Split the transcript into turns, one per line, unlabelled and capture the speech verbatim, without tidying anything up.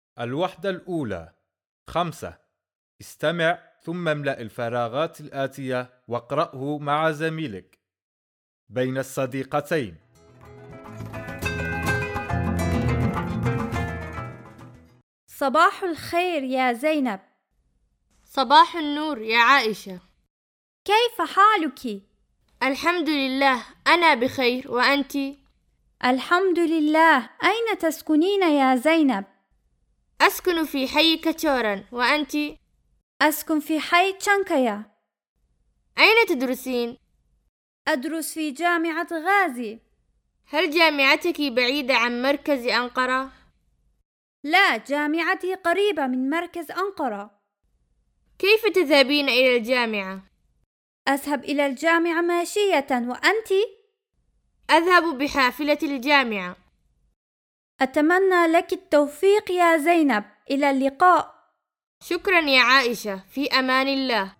الوحدة الأولى. خمسة. استمع ثم املأ الفراغات الآتية واقرأه مع زميلك. بين الصديقتين.
صباح الخير يا زينب.
صباح النور يا عائشة.
كيف حالك؟
الحمد لله، أنا بخير، وأنت؟
الحمد لله. أين تسكنين يا زينب؟
أسكن في حي كتورن، وأنت؟
أسكن في حي تشانكيا.
أين تدرسين؟
أدرس في جامعة غازي.
هل جامعتك بعيدة عن مركز أنقرة؟
لا، جامعتي قريبة من مركز أنقرة.
كيف تذهبين إلى الجامعة؟
أذهب إلى الجامعة ماشية، وأنت؟
أذهب بحافلة الجامعة.
أتمنى لك التوفيق يا زينب. إلى اللقاء.
شكرا يا عائشة، في أمان الله.